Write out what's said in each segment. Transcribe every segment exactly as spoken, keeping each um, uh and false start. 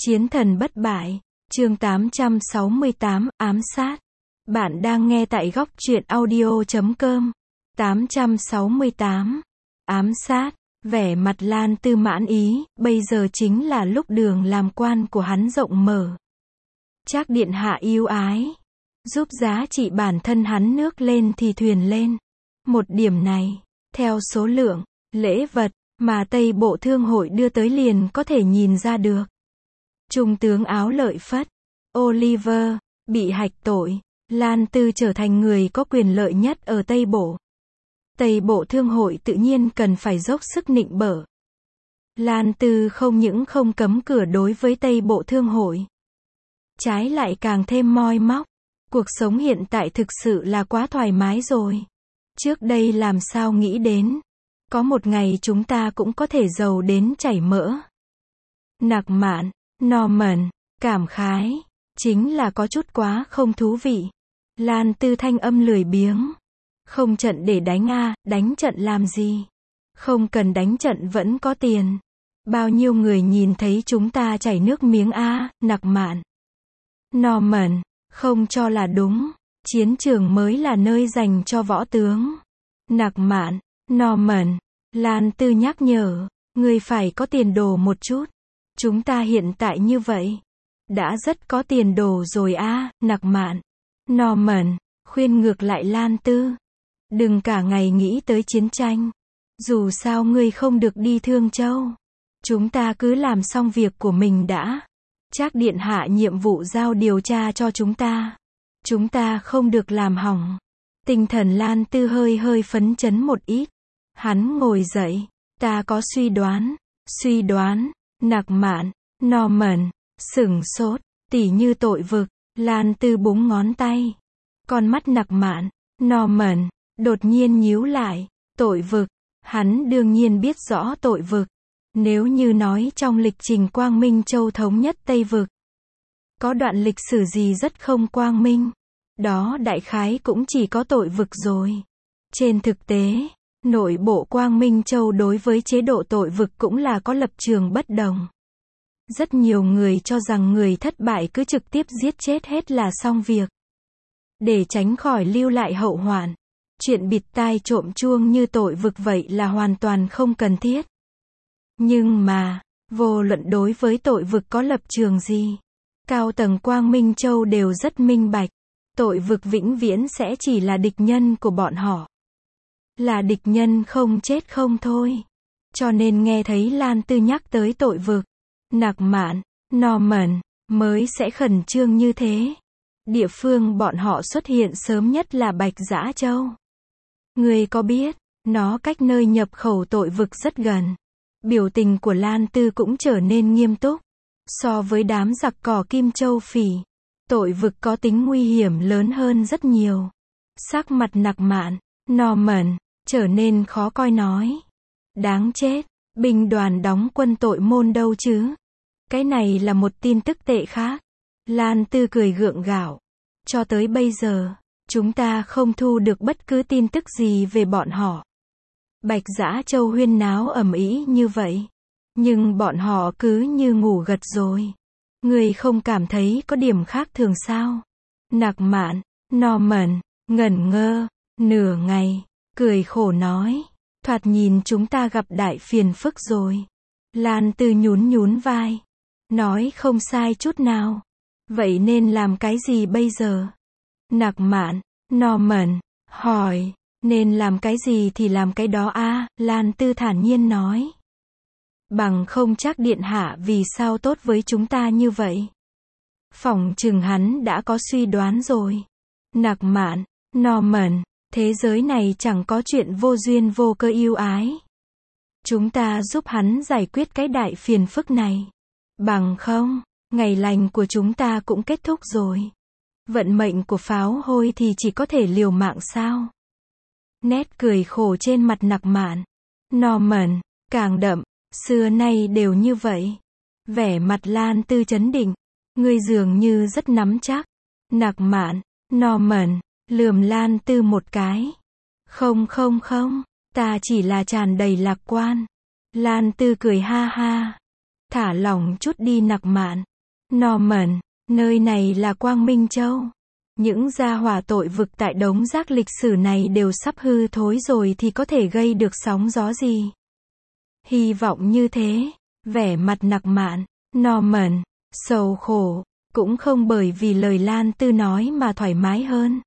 Chiến thần bất bại, chương tám trăm sáu mươi tám, ám sát. Bạn đang nghe tại góc truyện audio chấm com. tám trăm sáu mươi tám, ám sát. Vẻ mặt Lan Tư mãn ý, bây giờ chính là lúc đường làm quan của hắn rộng mở. Trác điện hạ yêu ái, giúp giá trị bản thân hắn nước lên thì thuyền lên. Một điểm này, theo số lượng, lễ vật, mà Tây Bộ Thương hội đưa tới liền có thể nhìn ra được. Trung tướng áo lợi phất, Oliver, bị hạch tội, Lan Tư trở thành người có quyền lợi nhất ở Tây Bộ. Tây Bộ Thương hội tự nhiên cần phải dốc sức nịnh bợ. Lan Tư không những không cấm cửa đối với Tây Bộ Thương hội, trái lại càng thêm moi móc. Cuộc sống hiện tại thực sự là quá thoải mái rồi. Trước đây làm sao nghĩ đến, có một ngày chúng ta cũng có thể giàu đến chảy mỡ. Nặc Mạn, Norman, cảm khái, chính là có chút quá không thú vị. Lan Tư thanh âm lười biếng. Không trận để đánh a, đánh trận làm gì? Không cần đánh trận vẫn có tiền. Bao nhiêu người nhìn thấy chúng ta chảy nước miếng a, Nặc Mạn. Norman, không cho là đúng. Chiến trường mới là nơi dành cho võ tướng. Nặc Mạn, Norman, Lan Tư nhắc nhở, người phải có tiền đồ một chút. Chúng ta hiện tại như vậy, đã rất có tiền đồ rồi a, Nặc Mạn. Norman, khuyên ngược lại Lan Tư. Đừng cả ngày nghĩ tới chiến tranh. Dù sao ngươi không được đi Thương Châu. Chúng ta cứ làm xong việc của mình đã. Trác điện hạ nhiệm vụ giao điều tra cho chúng ta. Chúng ta không được làm hỏng. Tinh thần Lan Tư hơi hơi phấn chấn một ít. Hắn ngồi dậy. Ta có suy đoán. Suy đoán. Nặc Mạn, Norman, sửng sốt, tỉ như tội vực. Lan Tư búng ngón tay. Con mắt Nặc Mạn, Norman, đột nhiên nhíu lại. Tội vực. Hắn đương nhiên biết rõ tội vực. Nếu như nói trong lịch trình Quang Minh Châu thống nhất Tây vực, có đoạn lịch sử gì rất không quang minh, đó đại khái cũng chỉ có tội vực rồi. Trên thực tế, nội bộ Quang Minh Châu đối với chế độ tội vực cũng là có lập trường bất đồng. Rất nhiều người cho rằng người thất bại cứ trực tiếp giết chết hết là xong việc, để tránh khỏi lưu lại hậu hoạn. Chuyện bịt tai trộm chuông như tội vực vậy là hoàn toàn không cần thiết. Nhưng mà, vô luận đối với tội vực có lập trường gì, cao tầng Quang Minh Châu đều rất minh bạch. Tội vực vĩnh viễn sẽ chỉ là địch nhân của bọn họ. Là địch nhân không chết không thôi. Cho nên nghe thấy Lan Tư nhắc tới tội vực, Nặc Mạn, Norman, mới sẽ khẩn trương như thế. Địa phương bọn họ xuất hiện sớm nhất là Bạch Dã Châu. Người có biết, nó cách nơi nhập khẩu tội vực rất gần. Biểu tình của Lan Tư cũng trở nên nghiêm túc. So với đám giặc cỏ Kim Châu Phỉ, tội vực có tính nguy hiểm lớn hơn rất nhiều. Sắc mặt Nặc Mạn, Norman, trở nên khó coi nói. Đáng chết, binh đoàn đóng quân tội môn đâu chứ? Cái này là một tin tức tệ khác. Lan Tư cười gượng gạo. Cho tới bây giờ, chúng ta không thu được bất cứ tin tức gì về bọn họ. Bạch Dã Châu huyên náo ầm ĩ như vậy, nhưng bọn họ cứ như ngủ gật rồi. Người không cảm thấy có điểm khác thường sao? Nặc Mạn, Norman, ngẩn ngơ, nửa ngày, cười khổ nói. Thoạt nhìn chúng ta gặp đại phiền phức rồi. Lan Tư nhún nhún vai. Nói không sai chút nào. Vậy nên làm cái gì bây giờ? Nặc Mạn, Norman, hỏi. Nên làm cái gì thì làm cái đó a, Lan Tư thản nhiên nói. Bằng không Trác điện hạ vì sao tốt với chúng ta như vậy? Phỏng chừng hắn đã có suy đoán rồi. Nặc Mạn, Norman, thế giới này chẳng có chuyện vô duyên vô cơ yêu ái. Chúng ta giúp hắn giải quyết cái đại phiền phức này. Bằng không, ngày lành của chúng ta cũng kết thúc rồi. Vận mệnh của pháo hôi thì chỉ có thể liều mạng sao? Nét cười khổ trên mặt Nặc Mạn, Norman, càng đậm. Xưa nay đều như vậy. Vẻ mặt Lan Tư chấn định. Ngươi dường như rất nắm chắc. Nặc Mạn, Norman, lườm Lan Tư một cái. Không không không, ta chỉ là tràn đầy lạc quan. Lan Tư cười ha ha. Thả lỏng chút đi Nặc Mạn. Norman, nơi này là Quang Minh Châu. Những gia hỏa tội vực tại đống rác lịch sử này đều sắp hư thối rồi thì có thể gây được sóng gió gì. Hy vọng như thế. Vẻ mặt nặc mạn. Norman, sầu khổ, cũng không bởi vì lời Lan Tư nói mà thoải mái hơn.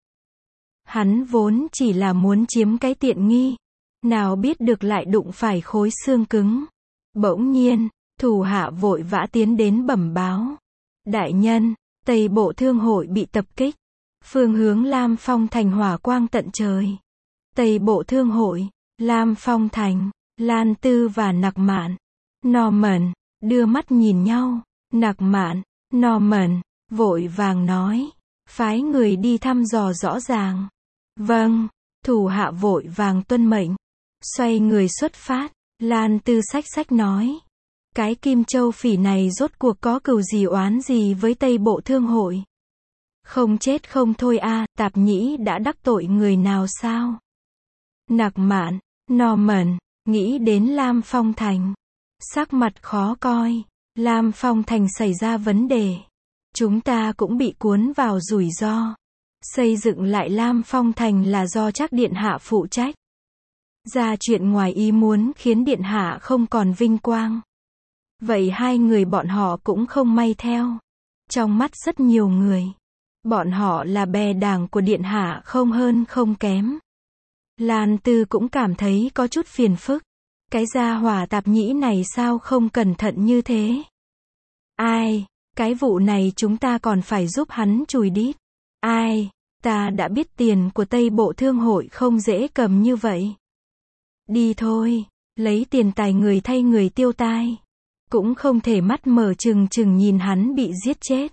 Hắn vốn chỉ là muốn chiếm cái tiện nghi. Nào biết được lại đụng phải khối xương cứng. Bỗng nhiên, thủ hạ vội vã tiến đến bẩm báo. Đại nhân, Tây Bộ Thương hội bị tập kích. Phương hướng Lam Phong Thành hỏa quang tận trời. Tây Bộ Thương hội, Lam Phong Thành, Lan Tư và Nặc Mạn. Norman, đưa mắt nhìn nhau. Nặc Mạn, Norman, vội vàng nói. Phái người đi thăm dò rõ ràng. Vâng, thủ hạ vội vàng tuân mệnh. Xoay người xuất phát, Lan Tư xách xách nói. Cái Kim Châu Phỉ này rốt cuộc có cừu gì oán gì với Tây Bộ Thương hội? Không chết không thôi a, à, Tạp Nhĩ đã đắc tội người nào sao? Nặc Mạn, Norman, nghĩ đến Lam Phong Thành. Sắc mặt khó coi, Lam Phong Thành xảy ra vấn đề. Chúng ta cũng bị cuốn vào rủi ro. Xây dựng lại Lam Phong Thành là do Trác điện hạ phụ trách. Ra chuyện ngoài ý muốn khiến điện hạ không còn vinh quang. Vậy hai người bọn họ cũng không may theo. Trong mắt rất nhiều người, bọn họ là bè đảng của điện hạ không hơn không kém. Lan Tư cũng cảm thấy có chút phiền phức. Cái gia hỏa Tạp Nhĩ này sao không cẩn thận như thế? Ai, cái vụ này chúng ta còn phải giúp hắn chùi đít. Ai, ta đã biết tiền của Tây Bộ Thương hội không dễ cầm như vậy. Đi thôi, lấy tiền tài người thay người tiêu tai. Cũng không thể mắt mở trừng trừng nhìn hắn bị giết chết.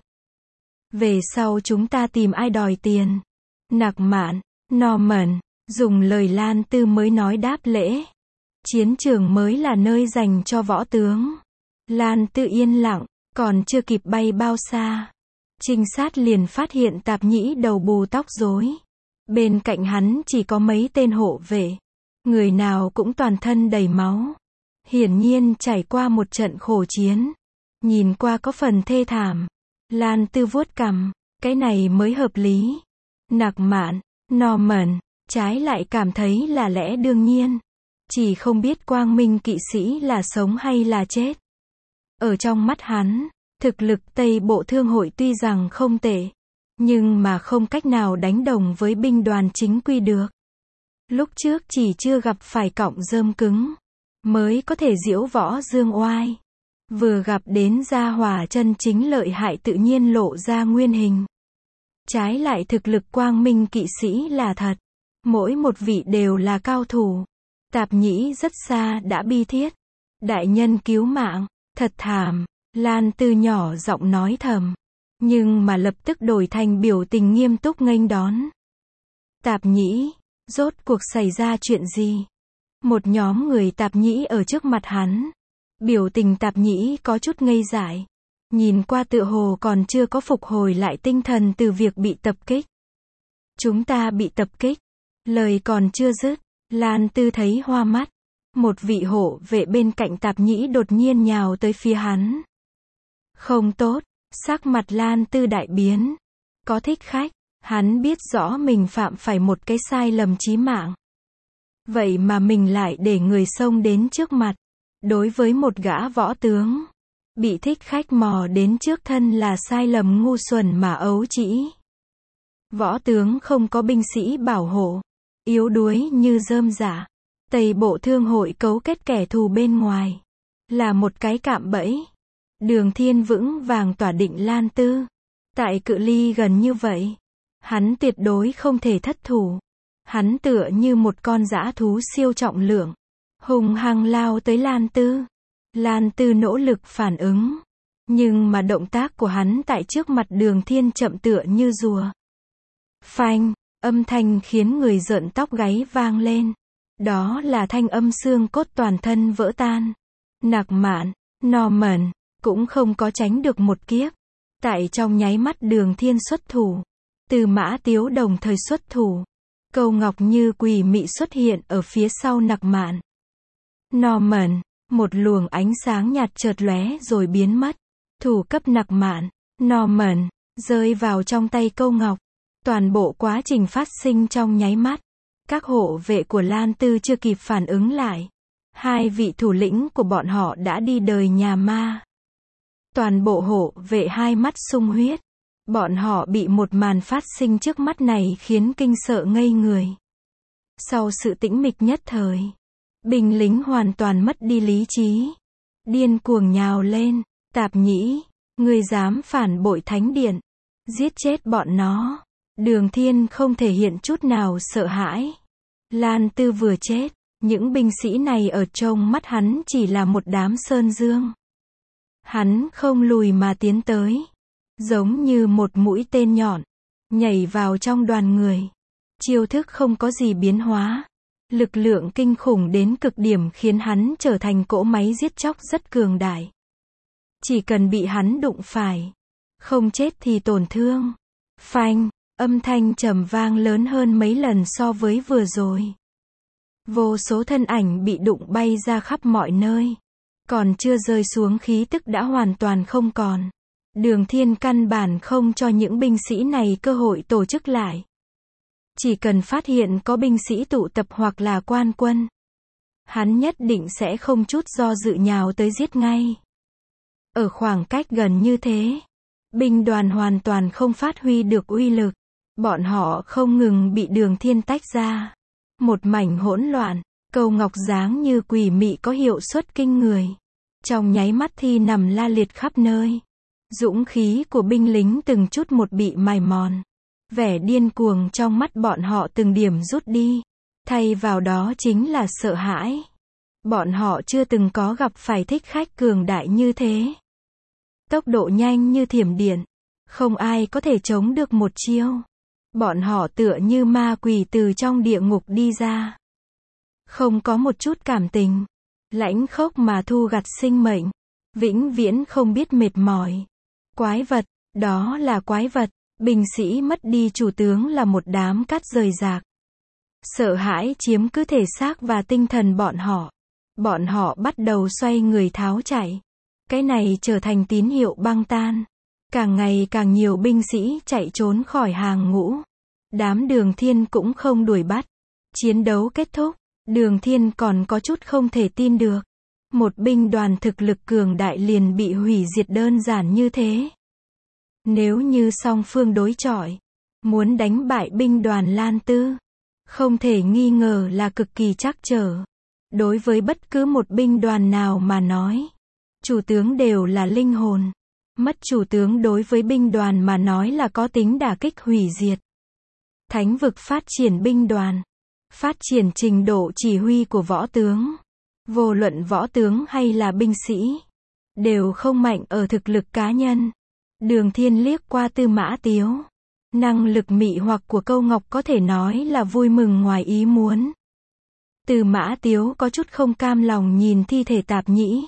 Về sau chúng ta tìm ai đòi tiền. Nặc Mạn, Norman, dùng lời Lan Tư mới nói đáp lễ. Chiến trường mới là nơi dành cho võ tướng. Lan Tư yên lặng, còn chưa kịp bay bao xa. Trinh sát liền phát hiện Tạp Nhĩ đầu bù tóc rối. Bên cạnh hắn chỉ có mấy tên hộ vệ. Người nào cũng toàn thân đầy máu. Hiển nhiên trải qua một trận khổ chiến. Nhìn qua có phần thê thảm. Lan Tư vuốt cằm, cái này mới hợp lý. Nặc Mạn, Norman, trái lại cảm thấy là lẽ đương nhiên. Chỉ không biết Quang Minh kỵ sĩ là sống hay là chết. Ở trong mắt hắn, thực lực Tây Bộ Thương hội tuy rằng không tệ, nhưng mà không cách nào đánh đồng với binh đoàn chính quy được. Lúc trước chỉ chưa gặp phải cọng rơm cứng, mới có thể diễu võ dương oai. Vừa gặp đến gia hỏa chân chính lợi hại tự nhiên lộ ra nguyên hình. Trái lại thực lực Quang Minh kỵ sĩ là thật. Mỗi một vị đều là cao thủ. Tạp Nhĩ rất xa đã bi thiết. Đại nhân cứu mạng, thật thảm. Lan Tư nhỏ giọng nói thầm. Nhưng mà lập tức đổi thành biểu tình nghiêm túc nghênh đón. Tạp Nhĩ, rốt cuộc xảy ra chuyện gì? Một nhóm người Tạp Nhĩ ở trước mặt hắn. Biểu tình Tạp Nhĩ có chút ngây dại. Nhìn qua tựa hồ còn chưa có phục hồi lại tinh thần từ việc bị tập kích. Chúng ta bị tập kích. Lời còn chưa dứt, Lan Tư thấy hoa mắt. Một vị hộ vệ bên cạnh Tạp Nhĩ đột nhiên nhào tới phía hắn. Không tốt, sắc mặt Lan Tư đại biến. Có thích khách, hắn biết rõ mình phạm phải một cái sai lầm chí mạng. Vậy mà mình lại để người xông đến trước mặt. Đối với một gã võ tướng, bị thích khách mò đến trước thân là sai lầm ngu xuẩn mà ấu trĩ. Võ tướng không có binh sĩ bảo hộ, yếu đuối như rơm rạ. Tây Bộ Thương hội cấu kết kẻ thù bên ngoài, là một cái cạm bẫy. Đường Thiên vững vàng tỏa định Lan Tư. Tại cự ly gần như vậy, hắn tuyệt đối không thể thất thủ. Hắn tựa như một con dã thú siêu trọng lượng, hùng hăng lao tới Lan Tư. Lan Tư nỗ lực phản ứng, nhưng mà động tác của hắn tại trước mặt Đường Thiên chậm tựa như rùa. Phanh, âm thanh khiến người rợn tóc gáy vang lên. Đó là thanh âm xương cốt toàn thân vỡ tan. Nặc Mạn, Norman, cũng không có tránh được một kiếp. Tại trong nháy mắt Đường Thiên xuất thủ. Từ Mã Tiếu đồng thời xuất thủ. Câu ngọc như quỷ mị xuất hiện ở phía sau Nặc Mạn. Norman, một luồng ánh sáng nhạt chợt lóe rồi biến mất. Thủ cấp Nặc Mạn. Norman, rơi vào trong tay Câu Ngọc. Toàn bộ quá trình phát sinh trong nháy mắt. Các hộ vệ của Lan Tư chưa kịp phản ứng lại. Hai vị thủ lĩnh của bọn họ đã đi đời nhà ma. Toàn bộ hộ vệ hai mắt sung huyết. Bọn họ bị một màn phát sinh trước mắt này khiến kinh sợ ngây người. Sau sự tĩnh mịch nhất thời, binh lính hoàn toàn mất đi lý trí. Điên cuồng nhào lên, Tạp Nhĩ, ngươi dám phản bội thánh điện, giết chết bọn nó. Đường Thiên không thể hiện chút nào sợ hãi. Lan Tư vừa chết, những binh sĩ này ở trong mắt hắn chỉ là một đám sơn dương. Hắn không lùi mà tiến tới, giống như một mũi tên nhọn, nhảy vào trong đoàn người. Chiêu thức không có gì biến hóa. Lực lượng kinh khủng đến cực điểm khiến hắn trở thành cỗ máy giết chóc rất cường đại. Chỉ cần bị hắn đụng phải, không chết thì tổn thương. Phanh, âm thanh trầm vang lớn hơn mấy lần so với vừa rồi. Vô số thân ảnh bị đụng bay ra khắp mọi nơi. Còn chưa rơi xuống khí tức đã hoàn toàn không còn. Đường Thiên căn bản không cho những binh sĩ này cơ hội tổ chức lại. Chỉ cần phát hiện có binh sĩ tụ tập hoặc là quan quân, hắn nhất định sẽ không chút do dự nhào tới giết ngay. Ở khoảng cách gần như thế, binh đoàn hoàn toàn không phát huy được uy lực. Bọn họ không ngừng bị Đường Thiên tách ra. Một mảnh hỗn loạn, Câu Ngọc dáng như quỷ mị có hiệu suất kinh người. Trong nháy mắt thi nằm la liệt khắp nơi. Dũng khí của binh lính từng chút một bị mài mòn. Vẻ điên cuồng trong mắt bọn họ từng điểm rút đi. Thay vào đó chính là sợ hãi. Bọn họ chưa từng có gặp phải thích khách cường đại như thế. Tốc độ nhanh như thiểm điện. Không ai có thể chống được một chiêu. Bọn họ tựa như ma quỷ từ trong địa ngục đi ra. Không có một chút cảm tình. Lãnh khốc mà thu gặt sinh mệnh. Vĩnh viễn không biết mệt mỏi. Quái vật, đó là quái vật. Binh sĩ mất đi chủ tướng là một đám cát rời rạc. Sợ hãi chiếm cứ thể xác và tinh thần bọn họ. Bọn họ bắt đầu xoay người tháo chạy. Cái này trở thành tín hiệu băng tan. Càng ngày càng nhiều binh sĩ chạy trốn khỏi hàng ngũ. Đám Đường Thiên cũng không đuổi bắt. Chiến đấu kết thúc. Đường Thiên còn có chút không thể tin được. Một binh đoàn thực lực cường đại liền bị hủy diệt đơn giản như thế. Nếu như song phương đối chọi, muốn đánh bại binh đoàn Lan Tư, không thể nghi ngờ là cực kỳ trắc trở. Đối với bất cứ một binh đoàn nào mà nói, chủ tướng đều là linh hồn. Mất chủ tướng đối với binh đoàn mà nói là có tính đả kích hủy diệt. Thánh vực phát triển binh đoàn, phát triển trình độ chỉ huy của võ tướng. Vô luận võ tướng hay là binh sĩ, đều không mạnh ở thực lực cá nhân. Đường Thiên liếc qua Tư Mã Tiếu. Năng lực mị hoặc của Câu Ngọc có thể nói là vui mừng ngoài ý muốn. Tư Mã Tiếu có chút không cam lòng nhìn thi thể Tạp Nhĩ.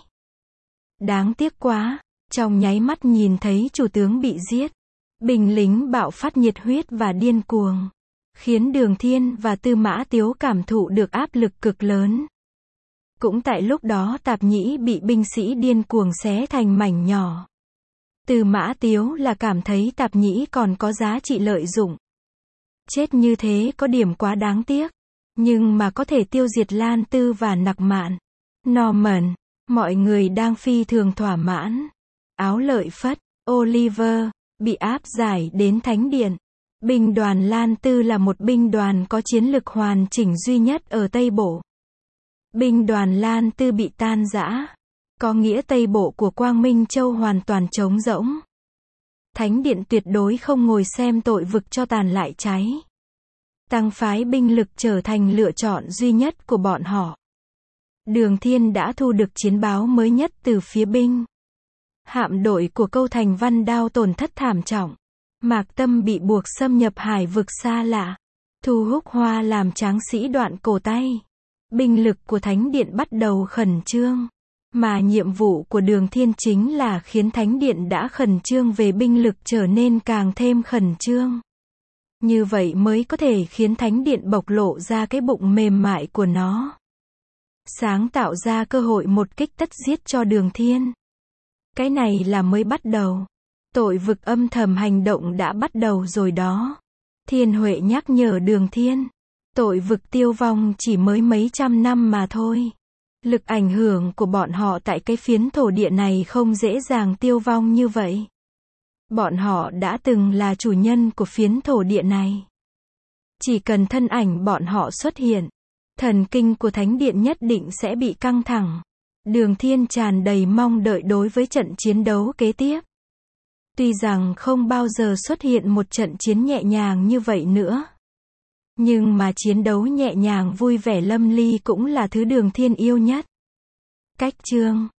Đáng tiếc quá, trong nháy mắt nhìn thấy chủ tướng bị giết. Binh lính bạo phát nhiệt huyết và điên cuồng, khiến Đường Thiên và Tư Mã Tiếu cảm thụ được áp lực cực lớn. Cũng tại lúc đó Tạp Nhĩ bị binh sĩ điên cuồng xé thành mảnh nhỏ. Tư Mã Tiếu là cảm thấy Tạp Nhĩ còn có giá trị lợi dụng. Chết như thế có điểm quá đáng tiếc. Nhưng mà có thể tiêu diệt Lan Tư và Nặc Mạn. Norman, mọi người đang phi thường thỏa mãn. Áo Lợi Phất, Oliver, bị áp giải đến Thánh Điện. Binh đoàn Lan Tư là một binh đoàn có chiến lực hoàn chỉnh duy nhất ở Tây Bộ. Binh đoàn Lan Tư bị tan rã. Có nghĩa Tây Bộ của Quang Minh Châu hoàn toàn trống rỗng. Thánh Điện tuyệt đối không ngồi xem tội vực cho tàn lại cháy. Tăng phái binh lực trở thành lựa chọn duy nhất của bọn họ. Đường Thiên đã thu được chiến báo mới nhất từ phía binh. Hạm đội của Câu Thành Văn Đao tổn thất thảm trọng. Mạc Tâm bị buộc xâm nhập hải vực xa lạ. Thu Húc Hoa làm tráng sĩ đoạn cổ tay. Binh lực của Thánh Điện bắt đầu khẩn trương. Mà nhiệm vụ của Đường Thiên chính là khiến Thánh Điện đã khẩn trương về binh lực trở nên càng thêm khẩn trương. Như vậy mới có thể khiến Thánh Điện bộc lộ ra cái bụng mềm mại của nó. Sáng tạo ra cơ hội một kích tất giết cho Đường Thiên. Cái này là mới bắt đầu. Tội vực âm thầm hành động đã bắt đầu rồi đó. Thiên Huệ nhắc nhở Đường Thiên. Tội vực tiêu vong chỉ mới mấy trăm năm mà thôi. Lực ảnh hưởng của bọn họ tại cái phiến thổ địa này không dễ dàng tiêu vong như vậy. Bọn họ đã từng là chủ nhân của phiến thổ địa này. Chỉ cần thân ảnh bọn họ xuất hiện, thần kinh của Thánh Điện nhất định sẽ bị căng thẳng. Đường Thiên tràn đầy mong đợi đối với trận chiến đấu kế tiếp. Tuy rằng không bao giờ xuất hiện một trận chiến nhẹ nhàng như vậy nữa. Nhưng mà chiến đấu nhẹ nhàng vui vẻ lâm ly cũng là thứ Đường Thiên yêu nhất. Cách chương